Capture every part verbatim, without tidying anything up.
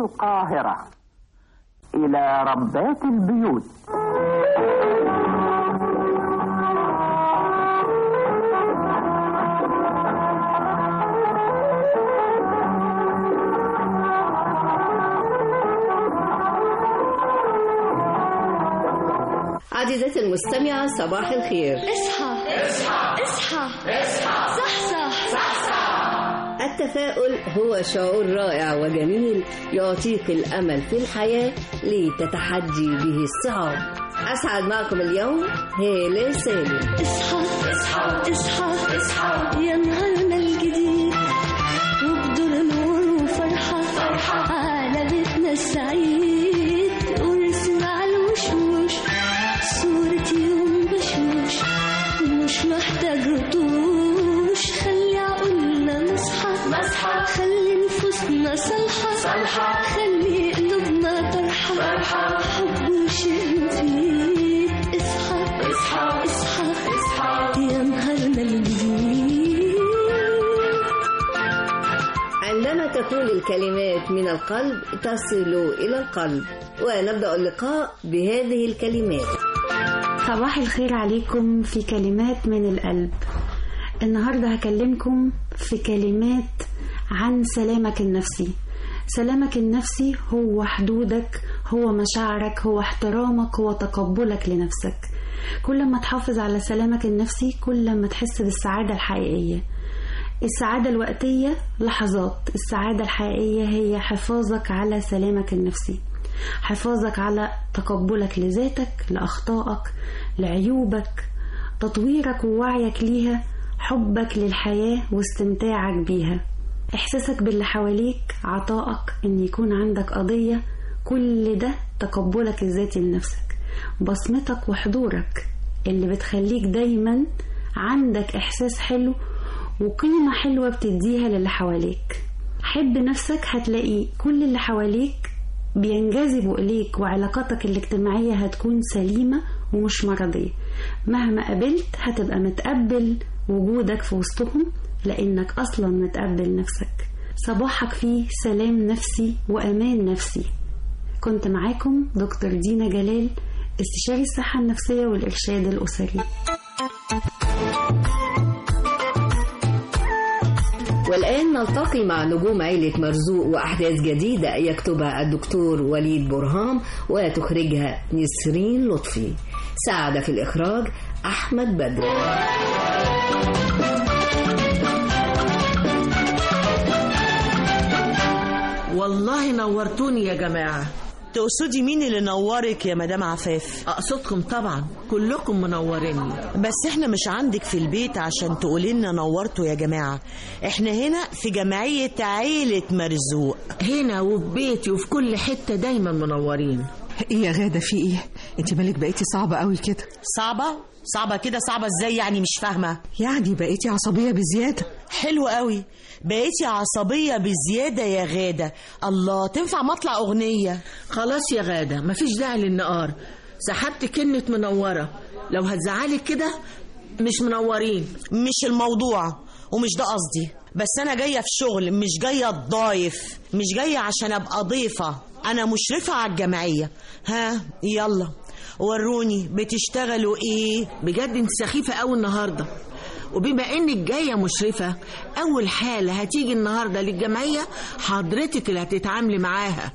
القاهرة. إلى ربات البيوت. عزيزتي المستمعة، صباح الخير. اصحى اصحى اصحى اصحى صحصح صحصح. التفاؤل هو شعور رائع وجميل يعطيك الأمل في الحياة لتتحدي به الصعاب. أسعد معكم اليوم هالة سالم. اصحى اصحى اصحى اصحى يا نهارنا الجديد، وبدور نور وفرحة فرحة على بيتنا السعيد، ونسمع على الوشوش صورة يوم بشوش، مش محتاج رطوش، خلي عقولنا نصحى نصحى، خلي نفوسنا صالحة صالحة، خلي قلوبنا طرحة فرحة، حب وشيء مفيد. اصحى اصحى اصحى اصحى يا نهارنا الجديد. عندما تكون الكلمات من القلب تصل إلى القلب، ونبدأ اللقاء بهذه الكلمات. صباح الخير عليكم في كلمات من القلب. النهاردة هكلمكم في كلمات عن سلامك النفسي. سلامك النفسي هو حدودك، هو مشاعرك، هو احترامك، هو تقبلك لنفسك. كل ما تحافظ على سلامك النفسي كل ما تحس بالسعادة الحقيقية. السعادة الوقتية لحظات، السعادة الحقيقية هي حفاظك على سلامك النفسي، حفاظك على تقبلك لذاتك، لأخطائك، لعيوبك، تطويرك ووعيك ليها، حبك للحياة واستمتاعك بيها، إحساسك باللي حواليك، عطائك، إن يكون عندك قضية. كل ده تقبلك الذاتي لنفسك، بصمتك وحضورك اللي بتخليك دايما عندك إحساس حلو وقيمة حلوة بتديها للي حواليك. حب نفسك، هتلاقي كل اللي حواليك بينجذبوا إليك، وعلاقاتك الاجتماعية هتكون سليمة ومش مرضية. مهما قابلت هتبقى متقبل وجودك في وسطهم لأنك أصلا متقبل نفسك. صباحك فيه سلام نفسي وأمان نفسي. كنت معاكم دكتور دينا جلال، استشاري الصحة النفسية والإرشاد الأسري. والآن نلتقي مع نجوم عيلة مرزوق وأحداث جديدة يكتبها الدكتور وليد برهام وتخرجها نسرين لطفي. ساعد في الإخراج أحمد بدر. والله نورتوني يا جماعة. تقصدي مين اللي نورك يا مدام عفاف؟ أقصدكم طبعا، كلكم منوريني. بس احنا مش عندك في البيت عشان تقولي لنا نورتوا يا جماعة. احنا هنا في جمعية عيلة مرزوق، هنا وفي بيتي وفي كل حتة دايما منورين. ايه يا غادة، في ايه؟ انت مالك بقيتي صعبة قوي كده؟ صعبة؟ صعبة كده؟ صعبة ازاي يعني؟ مش فاهمة. يعني بقيتي عصبية بزيادة. حلو قوي، بقيتي عصبية بزيادة يا غادة. الله، تنفع مطلع أغنية؟ خلاص يا غادة، مفيش داعي للنقار. سحبت كلمة منورة، لو هتزعلك كده مش منورين. مش الموضوع ومش ده قصدي، بس أنا جاية في شغل، مش جاية الضايف، مش جاية عشان أبقى ضيفة. أنا مشرفة على الجمعية. ها يلا وروني بتشتغلوا ايه؟ بجد انت سخيفة قوي النهاردة. وبما انك جاية مشرفة، اول حالة هتيجي النهاردة للجمعية حضرتك اللي هتتعاملي معاها.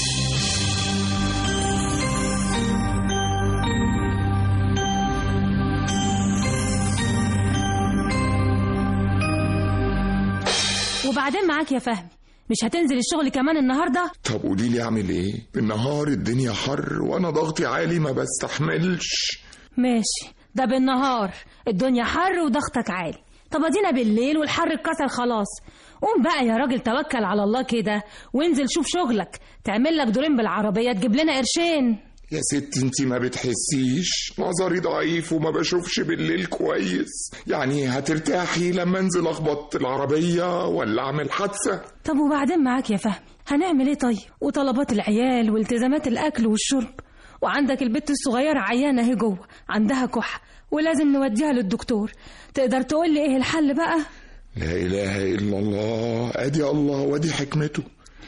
وبعدين معاك يا فهمي، مش هتنزل الشغل كمان النهاردة؟ طب قولي لي اعمل ايه؟ النهار الدنيا حر وانا ضغطي عالي ما بستحملش. ماشي، ده بالنهار الدنيا حر وضغطك عالي. طب ادينا بالليل والحر اتكسر خلاص. قوم بقى يا راجل، توكل على الله كده وانزل شوف شغلك، تعمل لك دورين بالعربية تجيب لنا قرشين. يا ستي انتي ما بتحسيش نظري ضعيف وما بشوفش بالليل كويس؟ يعني هترتاحي لما انزل اخبط العربية ولا اعمل حادثة؟ طب وبعدين معاك يا فهمي، هنعمل ايه طيب؟ وطلبات العيال والتزامات الاكل والشرب، وعندك البت الصغيرة عيانة اهي جوه عندها كحة ولازم نوديها للدكتور. تقدر تقول لي ايه الحل بقى؟ لا اله الا الله، ادي الله وادي حكمته.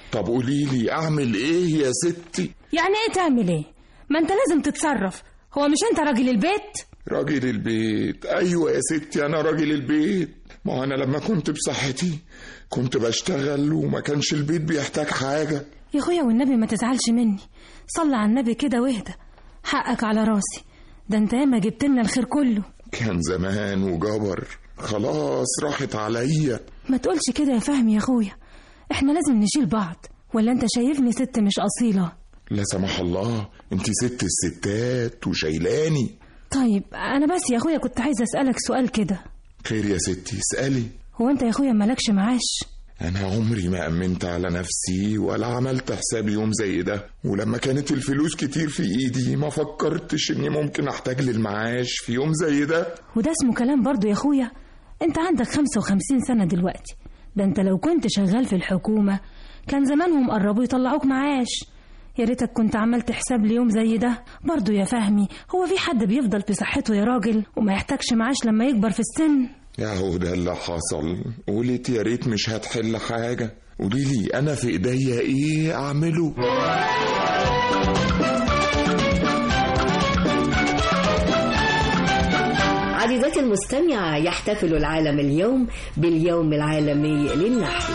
طب قولي لي اعمل ايه يا ستي؟ يعني ايه تعمل ايه؟ ما انت لازم تتصرف. هو مش انت راجل البيت؟ راجل البيت؟ ايوه يا ستي انا راجل البيت. ما انا لما كنت بصحتي كنت بشتغل وما كانش البيت بيحتاج حاجة. يا اخويا والنبي ما تزعلش مني، صلي على النبي كده واهدى، حقك على راسي، ده انت ياما جبت لنا الخير كله. كان زمان وجبر، خلاص راحت عليا. ما تقولش كده يا فهمي يا اخويا، احنا لازم نشيل بعض، ولا انت شايفني ست مش اصيلة؟ لا سمح الله، انت ست الستات وشايلاني. طيب انا بس يا اخويا كنت عايزه اسالك سؤال كده. خير يا ستي اسالي. هو انت يا اخويا مالكش معاش؟ انا عمري ما امنت على نفسي ولا عملت حساب يوم زي ده، ولما كانت الفلوس كتير في ايدي ما فكرتش اني ممكن احتاج للمعاش في يوم زي ده. وده اسمه كلام برضو يا اخويا؟ انت عندك خمسة وخمسين سنة دلوقتي، ده انت لو كنت شغال في الحكومة كان زمانهم قربوا يطلعوك معاش. يا ريتك كنت عملت حساب ليوم زي ده. برضو يا فهمي، هو في حد بيفضل في صحته يا راجل وما يحتاجش معاش لما يكبر في السن؟ يا هو ده اللي حصل. قولت يا ريت مش هتحل حاجة. قولي لي انا في ايديا ايه اعمله؟ عزيزاتي المستمعة، يحتفل العالم اليوم باليوم العالمي للنحل.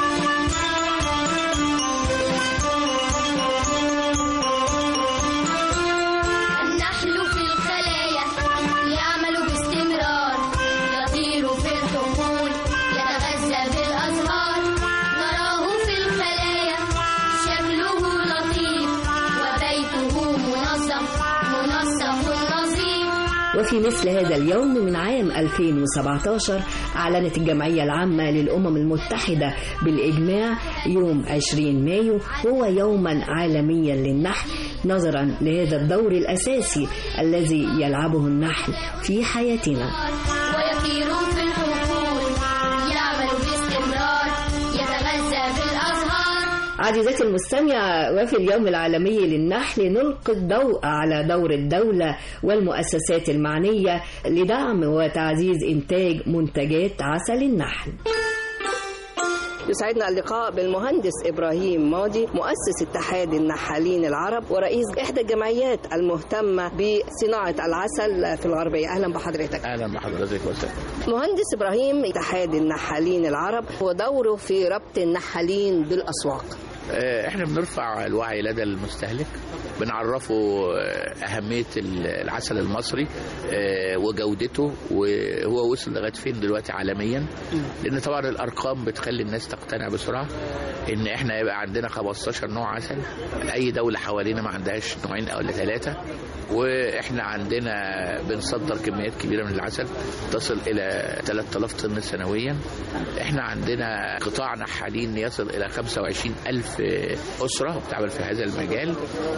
وفي مثل هذا اليوم من عام ألفين وسبعة عشر أعلنت الجمعية العامة للأمم المتحدة بالإجماع يوم عشرين مايو هو يوما عالميا للنحل، نظرا لهذا الدور الأساسي الذي يلعبه النحل في حياتنا. ويطير في الحقول، يعمل باستمرار، يتغذى بالأزهار. عزيزاتي المستمعة، وفي اليوم العالمي للنحل نلقي الضوء على دور الدولة والمؤسسات المعنية لدعم وتعزيز إنتاج منتجات عسل النحل. يسعدنا اللقاء بالمهندس إبراهيم ماضي، مؤسس اتحاد النحالين العرب ورئيس إحدى الجمعيات المهتمة بصناعة العسل في الغربية. أهلا بحضرتك. أهلا بحضرتك وسهلا. مهندس إبراهيم، اتحاد النحالين العرب ودوره في ربط النحالين بالأسواق. احنا بنرفع الوعي لدى المستهلك، بنعرفه أهمية العسل المصري وجودته وهو وصل لغاية فين دلوقتي عالميا، لأن طبعا الأرقام بتخلي الناس تقتنع بسرعة إن احنا يبقى عندنا خمستاشر نوع عسل. أي دولة حوالينا ما عندهاش نوعين أو ثلاثة، وإحنا عندنا بنصدر كميات كبيرة من العسل تصل إلى ثلاثة آلاف طن سنويا. إحنا عندنا قطاع نحالين يصل إلى خمسة وعشرين ألف أسرة بتعمل في هذا المجال.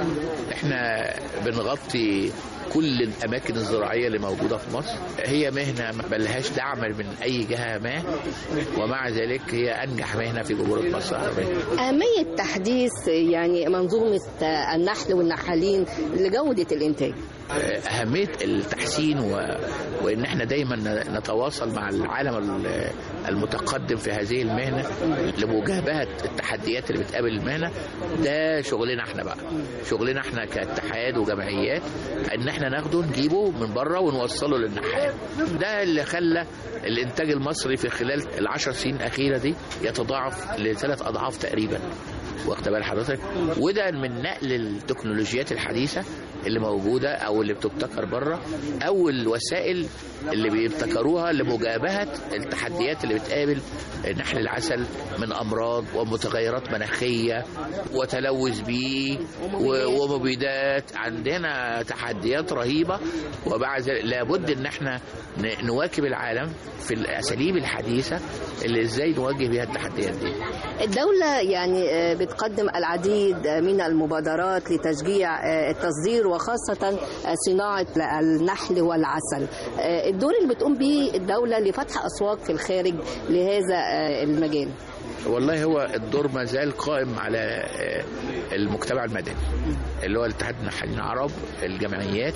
إحنا بنغطي كل الأماكن الزراعية اللي موجودة في مصر. هي مهنة ما لهاش دعم من أي جهة ما، ومع ذلك هي أنجح مهنة في جمهورية مصر العربية. أهمية تحديث يعني منظومة النحل والنحالين لجودة الإنتاج. أهمية التحسين و... وإن احنا دايما نتواصل مع العالم المتقدم في هذه المهنة لمجابهة التحديات اللي بتقابل المهنة. ده شغلنا احنا بقى، شغلنا احنا كاتحاد وجمعيات، ان احنا ناخده نجيبه من بره ونوصله للنحال. ده اللي خلى الانتاج المصري في خلال العشر سنين الأخيرة دي يتضاعف لثلاث أضعاف تقريبا، واخد بال حضرتك؟ وده من نقل التكنولوجيات الحديثة اللي موجودة أو اللي بتبتكر بره، أو الوسائل اللي بيبتكروها لمجابهة التحديات اللي بتقابل نحل العسل من أمراض ومتغيرات مناخية وتلوث بيئي ومبيدات. عندنا تحديات رهيبة، وبعد لابد ان احنا نواكب العالم في الأساليب الحديثة اللي ازاي نواجه بها التحديات دي. الدولة يعني بتقدم العديد من المبادرات لتشجيع التصدير وخاصة صناعة النحل والعسل. الدور اللي بتقوم به الدولة لفتح أسواق في الخارج لهذا المجال. والله هو الدور ما زال قائم على المجتمع المدني اللي هو الاتحاد النحالين العرب، الجمعيات،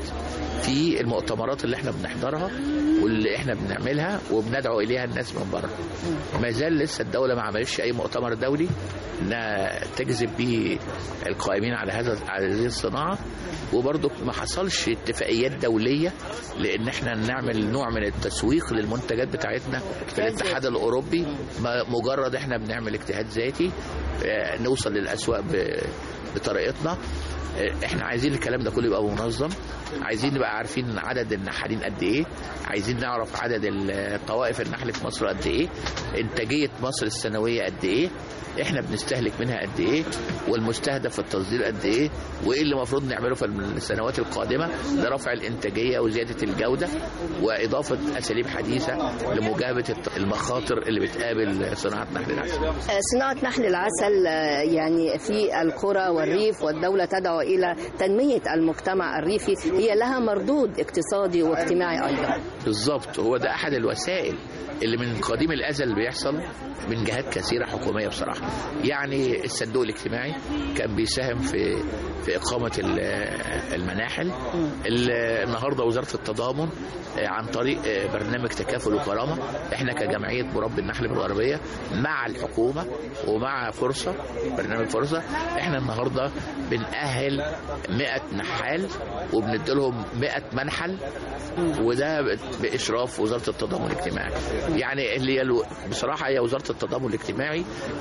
في المؤتمرات اللي احنا بنحضرها واللي احنا بنعملها وبندعو اليها الناس من بره. ما زال لسه الدوله ما عملتش اي مؤتمر دولي انها تجذب به القائمين على هذا على هذه الصناعه، وبرضه ما حصلش اتفاقيات دوليه لان احنا نعمل نوع من التسويق للمنتجات بتاعتنا في الاتحاد الاوروبي. مجرد احنا بنعمل اجتهاد ذاتي نوصل للاسواق بطريقتنا. احنا عايزين الكلام ده كله يبقى منظم، عايزين نبقى عارفين عدد النحالين قد ايه، عايزين نعرف عدد الطوائف النحل في مصر قد ايه، انتاجيه مصر السنويه قد ايه، احنا بنستهلك منها قد ايه، والمستهدف في التصدير قد ايه، وايه اللي المفروض نعمله في السنوات القادمه لرفع الانتاجيه وزياده الجوده واضافه اساليب حديثه لمجابهه المخاطر اللي بتقابل صناعه نحل العسل. صناعه نحل العسل يعني في القرى والريف، والدوله تدعو الى تنميه المجتمع الريفي، هي لها مردود اقتصادي واجتماعي ايضا. بالظبط، هو ده احد الوسائل اللي من قديم الازل بيحصل من جهات كثيره حكوميه بصراحه. يعني الصندوق الاجتماعي كان بيساهم في في اقامه المناحل. النهارده وزاره التضامن عن طريق برنامج تكافل وكرامه، احنا كجمعيه مربي النحل بالغربيه مع الحكومه ومع فرصه برنامج فرصه، احنا النهارده بنأهل مئة نحال وبنديلهم مئة منحل، وده باشراف وزاره التضامن الاجتماعي. يعني اللي بصراحه هي وزاره التضامن الاجتماعي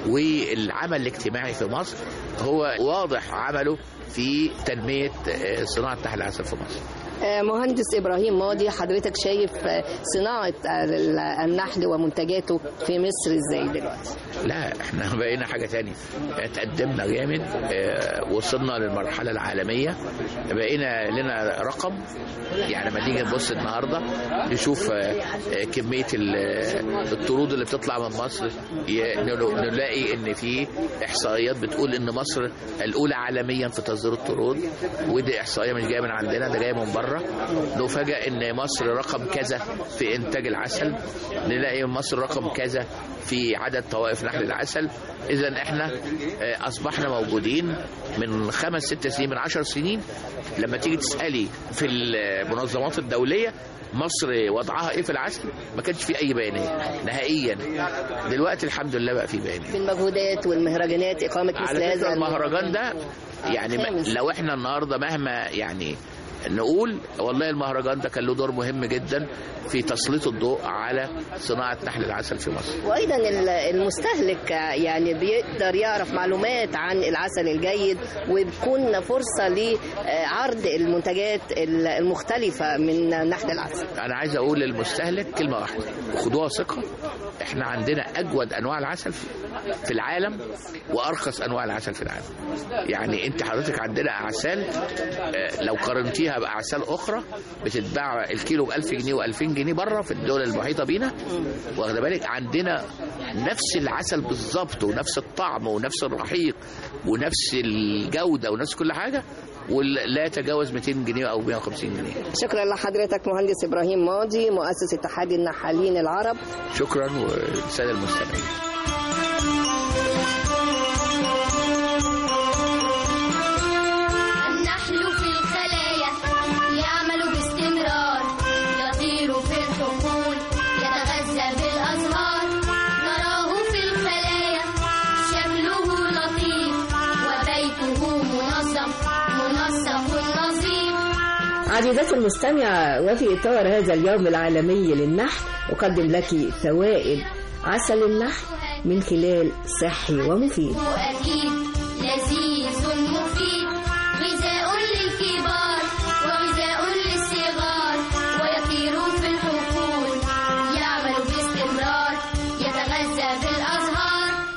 والعمل الاجتماعي في مصر هو واضح عمله في تنميه صناعه نحل العسل في مصر. مهندس إبراهيم ماضي، حضرتك شايف صناعة النحل ومنتجاته في مصر ازاي دلوقتي؟ لا احنا بقينا حاجة تانية، تقدمنا جامد، وصلنا للمرحلة العالمية، بقينا لنا رقم. يعني لما نيجي نبص النهاردة نشوف كمية الطرود اللي بتطلع من مصر، نلاقي ان في احصائيات بتقول ان مصر الاولى عالميا في تصدير الطرود، ودي احصائية مش جاية من عندنا، ده جاية من بره. نفاجأ ان مصر رقم كذا في انتاج العسل، نلاقي مصر رقم كذا في عدد طوائف نحل العسل. اذا احنا اصبحنا موجودين من خمس ست سنين، من عشر سنين لما تيجي تسألي في المنظمات الدولية مصر وضعها ايه في العسل، ما كانش في اي بيانات نهائيا. دلوقتي الحمد لله بقى في بيانات بالمجهودات والمهرجانات اقامه مثل هذا المهرجان ده. يعني لو احنا النهارده مهما يعني نقول والله المهرجان ده كان له دور مهم جدا في تسليط الضوء على صناعة نحل العسل في مصر. وأيضا المستهلك يعني بيقدر يعرف معلومات عن العسل الجيد، وبتكون فرصة لعرض المنتجات المختلفة من نحل العسل. أنا عايز أقول للمستهلك كلمة واحدة، خدوها ثقة، احنا عندنا أجود أنواع العسل في العالم وأرخص أنواع العسل في العالم. يعني أنت حضرتك عندنا أعسال لو قارنتيها بأعسال أخرى بتتباع الكيلو بألف جنيه وألفين جنيه بره في الدول المحيطة بينا، واخد بالك عندنا نفس العسل بالظبط ونفس الطعم ونفس الرحيق ونفس الجودة ونفس كل حاجة، ولا يتجاوز مئتين جنيه أو مئة وخمسين جنيه. شكرا لحضرتك مهندس إبراهيم ماضي، مؤسس اتحاد النحالين العرب. شكرا والسادة المستمعين. عزيزتي المستمعة، وفي إطار هذا اليوم العالمي للنحل أقدم لك فوائد عسل النحل من خلال صحي ومفيد. أكيد لذيذ مفيد، غذاء للكبار وغذاء للصغار، ويطير في الحقول يعمل باستمرار، يتغذى بالأزهار.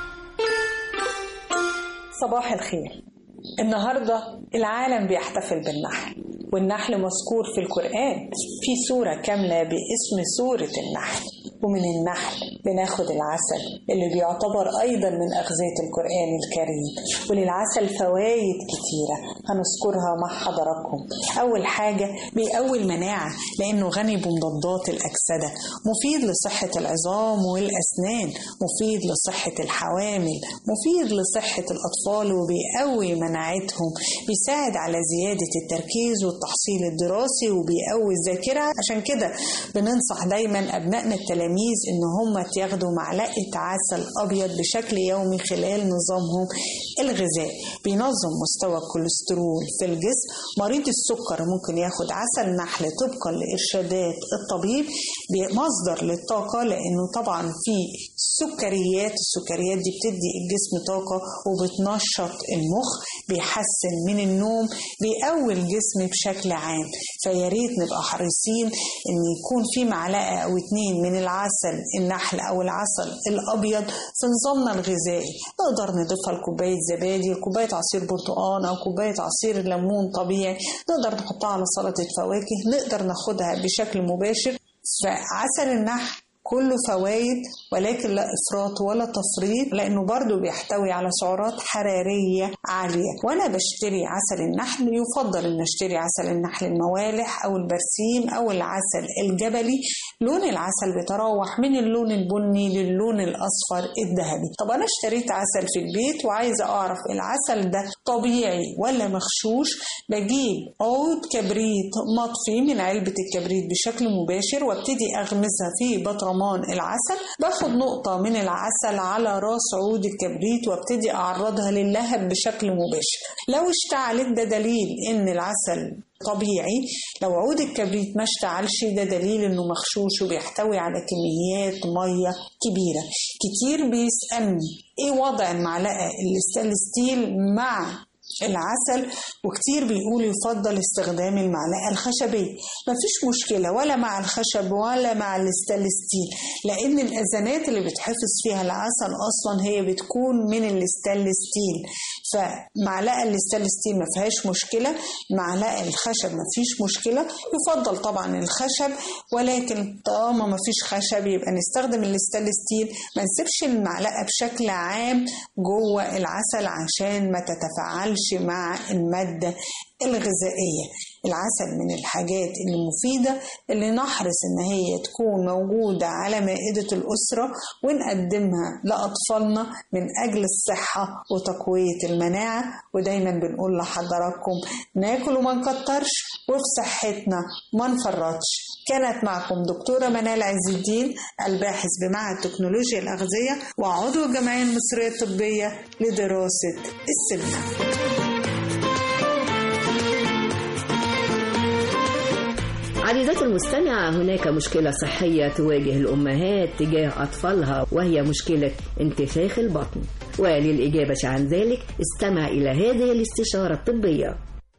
صباح الخير. النهاردة العالم بيحتفل بالنحل، والنحل مذكور في القرآن في سورة كاملة باسم سورة النحل. ومن النحل بناخد العسل اللي بيعتبر أيضا من أغذية القرآن الكريم. وللعسل فوائد كتيرة، هنذكرها مع حضراتكم. أول حاجة بيقوي المناعة لأنه غني بمضادات الأكسدة، مفيد لصحة العظام والأسنان، مفيد لصحة الحوامل، مفيد لصحة الأطفال وبيقوي مناعتهم، بيساعد على زيادة التركيز والتحصيل الدراسي وبيقوي الذاكرة. عشان كده بننصح دايما أبنائنا التلاميذ إن هم ياخدوا معلقة عسل أبيض بشكل يومي خلال نظامهم الغذائي. بينظم مستوى الكوليسترول في الجسم. مريض السكر ممكن ياخد عسل نحل طبقا لإرشادات الطبيب، مصدر للطاقة لأنه طبعا في سكريات، السكريات دي بتدي الجسم طاقة وبتنشط المخ، بيحسن من النوم، بيقوي الجسم بشكل عام. فياريت نبقى حريصين ان يكون في معلقة او اتنين من العسل النحل او العسل الابيض في نظامنا الغذائي. نقدر نضيفها لكوباية زبادي، كوباية عصير برتقال او كوباية عصير ليمون طبيعي، نقدر نحطها على سلطة فواكه، نقدر ناخدها بشكل مباشر. فعسل النحل كله فوائد ولكن لا إفراط ولا تفريط، لأنه برضو بيحتوي على سعرات حرارية عالية. وأنا بشتري عسل النحل يفضل أن اشتري عسل النحل الموالح أو البرسيم أو العسل الجبلي. لون العسل بيتراوح من اللون البني للون الأصفر الذهبي. طب أنا اشتريت عسل في البيت وعايزة أعرف العسل ده طبيعي ولا مغشوش. بجيب عود كبريت مطفي من علبة الكبريت بشكل مباشر وابتدي أغمسها في بطرمان العسل، باخد نقطة من العسل على راس عود الكبريت وابتدي أعرضها للهب بشكل مباشر. لو اشتعلت ده دليل إن العسل طبيعي، لو عود الكبريت ما اشتعلش ده دليل إنه مغشوش وبيحتوي على كميات مية كبيرة. كتير بيسألني إيه وضع المعلقة الستانلس ستيل مع العسل، وكتير بيقول يفضل استخدام المعلقة الخشبية. مفيش مشكلة ولا مع الخشب ولا مع الستانلس ستيل، لأن الأذانات اللي بتحفظ فيها العسل أصلا هي بتكون من الستانلس ستيل. فمعلقة الستانلس ستيل ما فيهاش مشكلة، معلقة الخشب ما فيش مشكلة. يفضل طبعا الخشب، ولكن طالما ما فيش خشب يبقى نستخدم الستانلس ستيل. ما نسيبش المعلقة بشكل عام جوه العسل عشان ما تتفاعلش مع المادة الغذائية. العسل من الحاجات المفيدة اللي نحرص ان هي تكون موجودة على مائدة الأسرة ونقدمها لأطفالنا من أجل الصحة وتقوية المناعة. ودايما بنقول لحضراتكم ناكل وما نكترش وفي صحتنا ما نفرطش. كانت معكم دكتورة منال عز الدين، الباحث بمعهد تكنولوجيا الأغذية وعضو الجمعية المصرية الطبية لدراسة السمنة. عزيزاتي المستمعة، هناك مشكلة صحية تواجه الأمهات تجاه أطفالها وهي مشكلة انتفاخ البطن. وللإجابة عن ذلك استمع إلى هذه الاستشارة الطبية.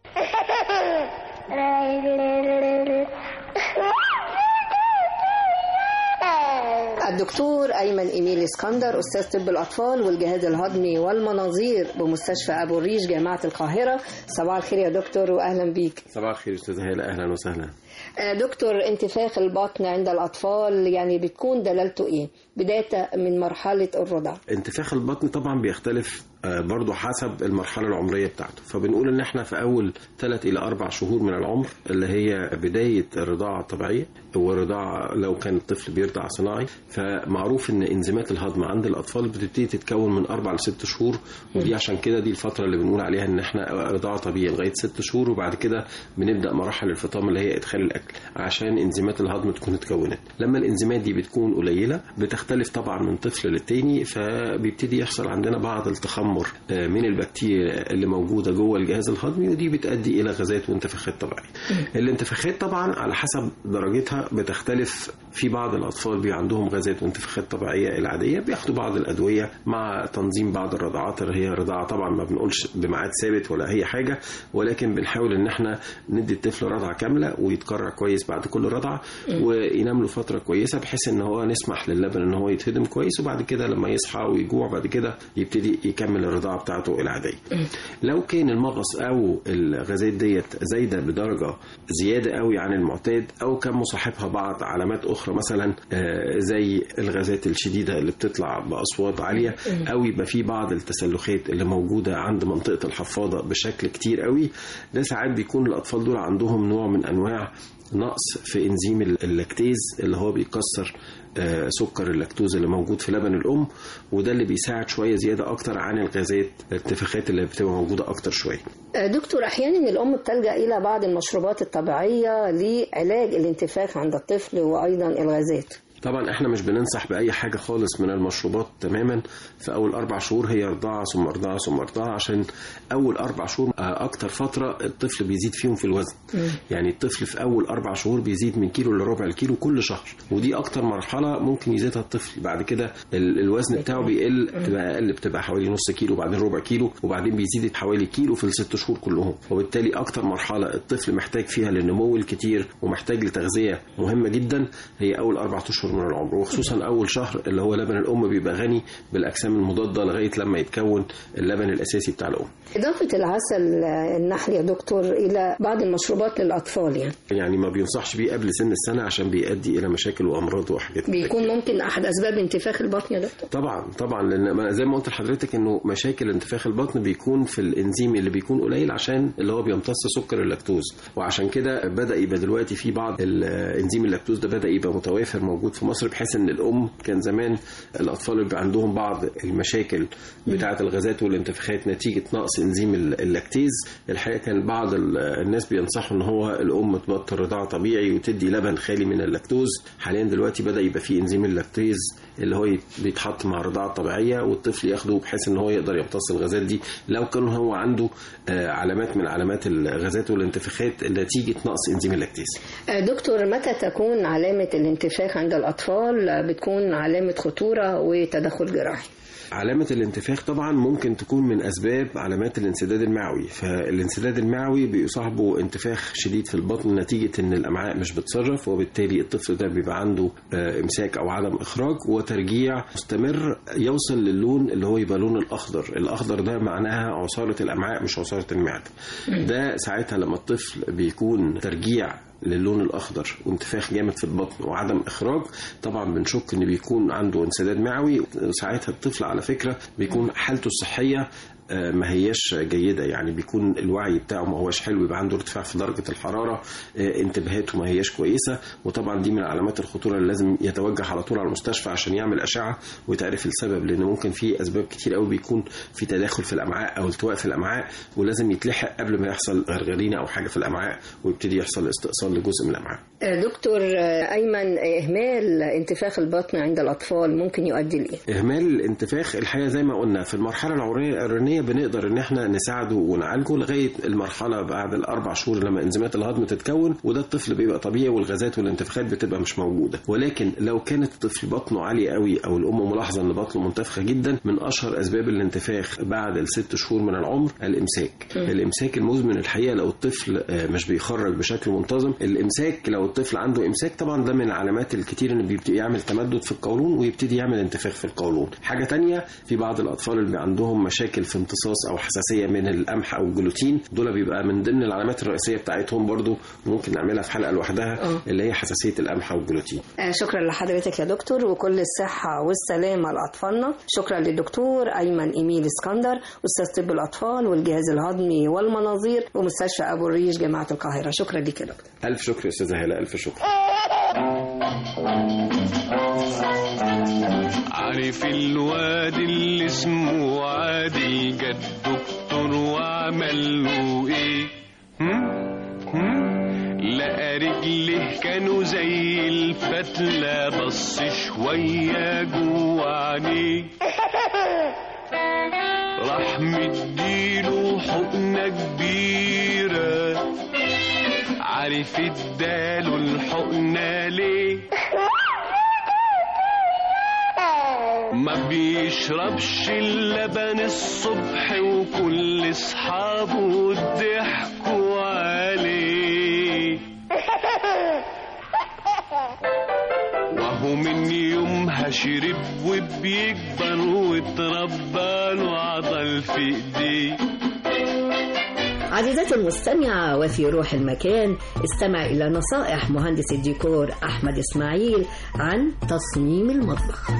الدكتور أيمن إيميل اسكندر، أستاذ طب الأطفال والجهاز الهضمي والمناظير بمستشفى أبو الريش جامعة القاهرة. صباح الخير يا دكتور وأهلا بيك. صباح الخير أستاذة هالة، أهلا وسهلا. دكتور، انتفاخ البطن عند الأطفال يعني بتكون دلالته إيه؟ بداية من مرحلة الرضع. انتفاخ البطن طبعا بيختلف برضو حسب المرحلة العمرية بتاعته. فبنقول ان احنا في اول ثلاث الى اربع شهور من العمر اللي هي بداية الرضاعة الطبيعية، والرضاعة لو كان الطفل بيرضع صناعي، فمعروف ان انزيمات الهضم عند الاطفال بتبتدي تتكون من اربع لست شهور. ودي عشان كده دي الفترة اللي بنقول عليها ان احنا رضاعة طبيعية لغاية ست شهور، وبعد كده بنبدأ مراحل الفطام اللي هي ادخال الاكل عشان انزيمات الهضم تكون اتكونت. لما الانزيمات دي بتكون قليلة بتختلف طبعا من طفل للتاني، فبيبتدي يحصل عندنا بعض التخمر من البكتيريا اللي موجودة جوه الجهاز الهضمي، ودي بتؤدي إلى غازات وانتفاخات طبيعية. الانتفاخات طبعا على حسب درجتها بتختلف. في بعض الأطفال بي عندهم غازات وانتفاخات طبيعية العادية، بياخدوا بعض الأدوية مع تنظيم بعض الرضاعات اللي هي رضاعة طبعا ما بنقولش بميعاد ثابت ولا أي حاجة، ولكن بنحاول إن احنا ندي الطفل رضعة كاملة ويتكرر كويس بعد كل رضعة وينام له فترة كويسة، بحيث إن هو نسمح للبن إن هو يتهضم كويس، وبعد كده لما يصحى ويجوع بعد كده يبتدي يكمل يكمل الرضاعة بتاعته العادية. لو كان المغص أو الغازات ديت زايدة بدرجة زيادة قوي عن المعتاد، أو كان مصاحبها بعض علامات أخرى مثلا زي الغازات الشديدة اللي بتطلع بأصوات عالية، أو يبقى في بعض التسلخات اللي موجودة عند منطقة الحفاضة بشكل كتير قوي، ده ساعات بيكون الأطفال دول عندهم نوع من أنواع نقص في إنزيم اللاكتيز اللي هو بيكسر سكر اللاكتوز اللي موجود في لبن الأم، وده اللي بيساعد شوية زيادة أكتر عن الغازات الانتفاخات اللي بتبقى موجودة أكتر شوية. دكتور، أحيانا الأم بتلجأ إلى بعض المشروبات الطبيعية لعلاج الانتفاخ عند الطفل وأيضا الغازات. طبعا احنا مش بننصح بأي حاجة خالص من المشروبات تماما. في أول أربع شهور هي رضاعة ثم رضاعة ثم رضاعة، عشان أول أربع شهور أكتر فترة الطفل بيزيد فيهم في الوزن. م. يعني الطفل في أول أربع شهور بيزيد من كيلو لربع الكيلو كل شهر، ودي أكتر مرحلة ممكن يزيدها الطفل. بعد كده الوزن بتاعه بيقل، بتبقى أقل، بتبقى حوالي نص كيلو، وبعدين ربع كيلو، وبعدين بيزيد حوالي كيلو في الست شهور كلهم. وبالتالي أكتر مرحلة الطفل محتاج فيها للنمو الكتير ومحتاج لتغذية مهمة جدا هي أول أربع أشهر من العمر، وخصوصا أول شهر اللي هو لبن الأم بيبقى غني بالأجسام المضادة لغاية لما يتكون اللبن الأساسي بتاع الأم. إضافة العسل النحل يا دكتور إلى بعض المشروبات للأطفال يعني يعني ما بينصحش بيه قبل سن السنة عشان بيؤدي إلى مشاكل وأمراض وحاجات. بيكون ممكن أحد أسباب انتفاخ البطن يا دكتور؟ طبعا طبعا، لأن زي ما قلت لحضرتك إنه مشاكل انتفاخ البطن بيكون في الإنزيم اللي بيكون قليل عشان اللي هو بيمتص سكر اللاكتوز، وعشان كده بدأ يبقى دلوقتي في بعض الإنزيم اللاكتوز ده بدأ يبقى متوافر موجود في مصر، بحيث إن الأم كان زمان الأطفال اللي بيبقى عندهم بعض المشاكل بتاعة الغازات والانتفاخات نتيجة نقص إنزيم اللاكتيز، الحقيقة كان بعض الناس بينصحوا إن هو الأم تبطل رضاعة طبيعي وتدي لبن خالي من اللاكتوز. حاليا دلوقتي بدأ يبقى فيه إنزيم اللاكتيز اللي هو بيتحط مع الرضاعة الطبيعية والطفل ياخده بحيث إن هو يقدر يمتص الغازات دي لو كان هو عنده علامات من علامات الغازات والانتفاخات نتيجة نقص إنزيم اللاكتيز. دكتور، متى تكون علامة الانتفاخ عند الأطفال بتكون علامة خطورة وتدخل جراحي؟ علامة الانتفاخ طبعا ممكن تكون من أسباب علامات الانسداد المعوي، فالانسداد المعوي بيصاحبه انتفاخ شديد في البطن نتيجة ان الأمعاء مش بتصرف، وبالتالي الطفل ده بيبقى عنده امساك أو عدم إخراج وترجيع مستمر يوصل للون اللي هو يبقى لون الأخضر. الأخضر ده معناها عصارة الأمعاء مش عصارة المعدة. ده ساعتها لما الطفل بيكون ترجيع للون الأخضر وانتفاخ جامد في البطن وعدم إخراج، طبعا بنشك إن بيكون عنده انسداد معوي. ساعتها الطفل على فكرة بيكون حالته الصحية ما هياش جيدة، يعني بيكون الوعي بتاعه ما هوش حلو، يبقى عنده ارتفاع في درجة الحرارة، انتباهاته ما هياش كويسة، وطبعا دي من علامات الخطورة اللي لازم يتوجه على طول على المستشفى عشان يعمل أشعة ويتعرف السبب، لأن ممكن في أسباب كتير قوي بيكون في تداخل في الأمعاء أو التواء في الأمعاء، ولازم يتلحق قبل ما يحصل غرغرينة أو حاجة في الأمعاء ويبتدي يحصل استئصال لجزء من الأمعاء. دكتور أيمن، إهمال انتفاخ البطن عند الأطفال ممكن يؤدي لإيه؟ إهمال الانتفاخ الحقيقة زي ما قلنا في المرحلة العمرية بنقدر ان احنا نساعده ونعالجه لغايه المرحله بعد الاربع شهور لما انزيمات الهضم تتكون، وده الطفل بيبقى طبيعي والغازات والانتفاخات بتبقى مش موجوده. ولكن لو كانت الطفل بطنه عاليه قوي او الام ملاحظه ان بطنه منتفخه جدا، من اشهر اسباب الانتفاخ بعد الست شهور من العمر الامساك. م. الامساك المزمن الحقيقه لو الطفل مش بيخرج بشكل منتظم، الامساك لو الطفل عنده امساك طبعا ده من العلامات الكتير ان بيبتدي يعمل تمدد في القولون ويبتدي يعمل انتفاخ في القولون. حاجه تانية، في بعض الاطفال اللي عندهم مشاكل في امتصاص او حساسيه من القمح او الجلوتين، دول بيبقى من ضمن العلامات الرئيسيه بتاعتهم برضو ممكن نعملها في حلقه لوحدها أوه. اللي هي حساسيه القمح والجلوتين. آه شكرا لحضرتك يا دكتور، وكل الصحه والسلامه لاطفالنا. شكرا للدكتور ايمن ايميل اسكندر، استاذ طب الاطفال والجهاز الهضمي والمناظير ومستشفى ابو الريش جامعه القاهره. شكرا لك يا دكتور. الف شكر يا استاذه هلا، الف شكر. عارف الواد اللي اسمه عادل جد دكتور وعمل له ايه؟ هم؟ هم؟ لقى رجله كانوا زي الفتلة، بص شوية جوه عينيه، راح مديله حقنة كبيرة. عارف اداله الحقنة ليه؟ ما بيشربش اللبن الصبح وكل اصحابه ضحكوا عليه، وهو من يومها شرب وبيكبر واتربى له عضل عمل في ايديه. عزيزتي المستمعة، وفي روح المكان استمع إلى نصائح مهندس الديكور أحمد إسماعيل عن تصميم المطبخ.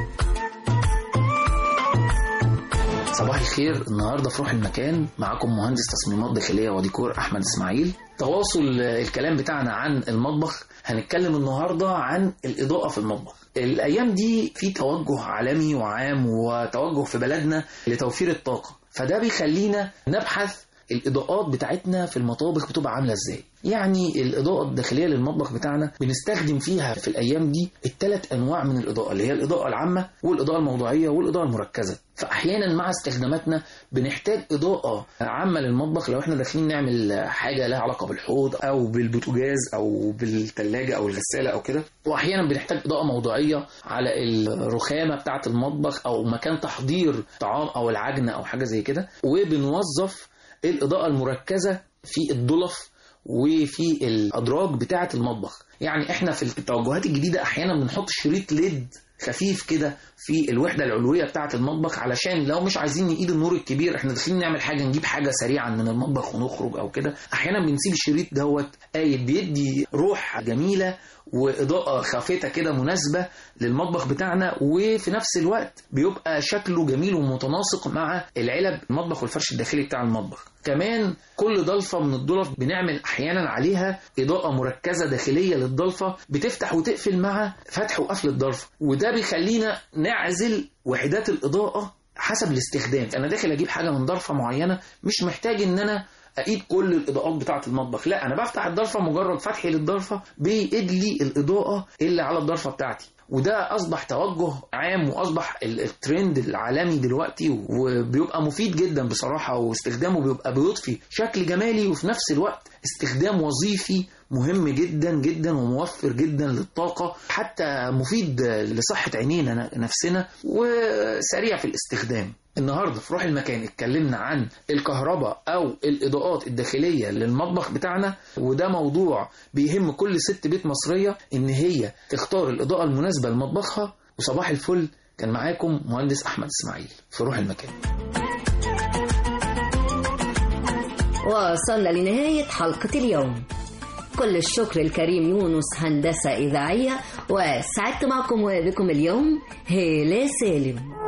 صباح الخير. النهاردة في روح المكان معكم مهندس تصميمات داخلية وديكور أحمد إسماعيل. تواصل الكلام بتاعنا عن المطبخ، هنتكلم النهاردة عن الإضاءة في المطبخ. الأيام دي في توجه عالمي وعام وتوجه في بلدنا لتوفير الطاقة، فده بيخلينا نبحث الإضاءات بتاعتنا في المطابخ بتبقى عاملة إزاي. يعني الإضاءة الداخلية للمطبخ بتاعنا بنستخدم فيها في الأيام دي الثلاث أنواع من الإضاءة، اللي هي الإضاءة العامة والإضاءة الموضوعية والإضاءة المركزة. فأحيانا مع استخداماتنا بنحتاج إضاءة عامة للمطبخ لو احنا داخلين نعمل حاجة لها علاقة بالحوض أو بالبوتاجاز أو بالثلاجة أو الغسالة أو كده، وأحيانا بنحتاج إضاءة موضوعية على الرخامة بتاعة المطبخ أو مكان تحضير طعام أو العجنة أو حاجة زي كده. وبنوظف الإضاءة المركزة في الضلف وفي الأدراج بتاعة المطبخ. يعني احنا في التوجهات الجديدة أحيانا بنحط شريط ليد خفيف كده في الوحدة العلوية بتاعة المطبخ، علشان لو مش عايزين نقيد النور الكبير، احنا داخلين نعمل حاجة نجيب حاجة سريعا من المطبخ ونخرج أو كده، أحيانا بنسيب الشريط دوت قايد، بيدي روح جميلة وإضاءة خافتة كده مناسبة للمطبخ بتاعنا، وفي نفس الوقت بيبقى شكله جميل ومتناسق مع العلب المطبخ والفرش الداخلي بتاع المطبخ. كمان كل ضلفة من الضلف بنعمل أحيانا عليها إضاءة مركزة داخلية للضلفة بتفتح وتقفل مع فتح وقفل الضلفة، وده بيخلينا نعزل وحدات الإضاءة حسب الاستخدام. أنا داخل أجيب حاجة من ضلفة معينة، مش محتاج إن أنا أقيد كل الإضاءات بتاعة المطبخ، لا أنا بفتح الضلفة، مجرد فتحي للضلفة بيقيد لي الإضاءة اللي على الضلفة بتاعتي. وده أصبح توجه عام وأصبح الترند العالمي دلوقتي، وبيبقى مفيد جدا بصراحة، واستخدامه بيبقى بيضفي شكل جمالي وفي نفس الوقت استخدام وظيفي مهم جدا جدا وموفر جدا للطاقة، حتى مفيد لصحة عينينا نفسنا وسريع في الاستخدام. النهاردة في روح المكان اتكلمنا عن الكهرباء أو الإضاءات الداخلية للمطبخ بتاعنا، وده موضوع بيهم كل ست بيت مصرية إن هي تختار الإضاءة المناسبة لمطبخها. وصباح الفل، كان معاكم مهندس أحمد إسماعيل في روح المكان. وصلنا لنهاية حلقة اليوم. كل الشكر الكريم يونس هندسة إذاعية، وسعدت معكم وبكم اليوم هالة سالم.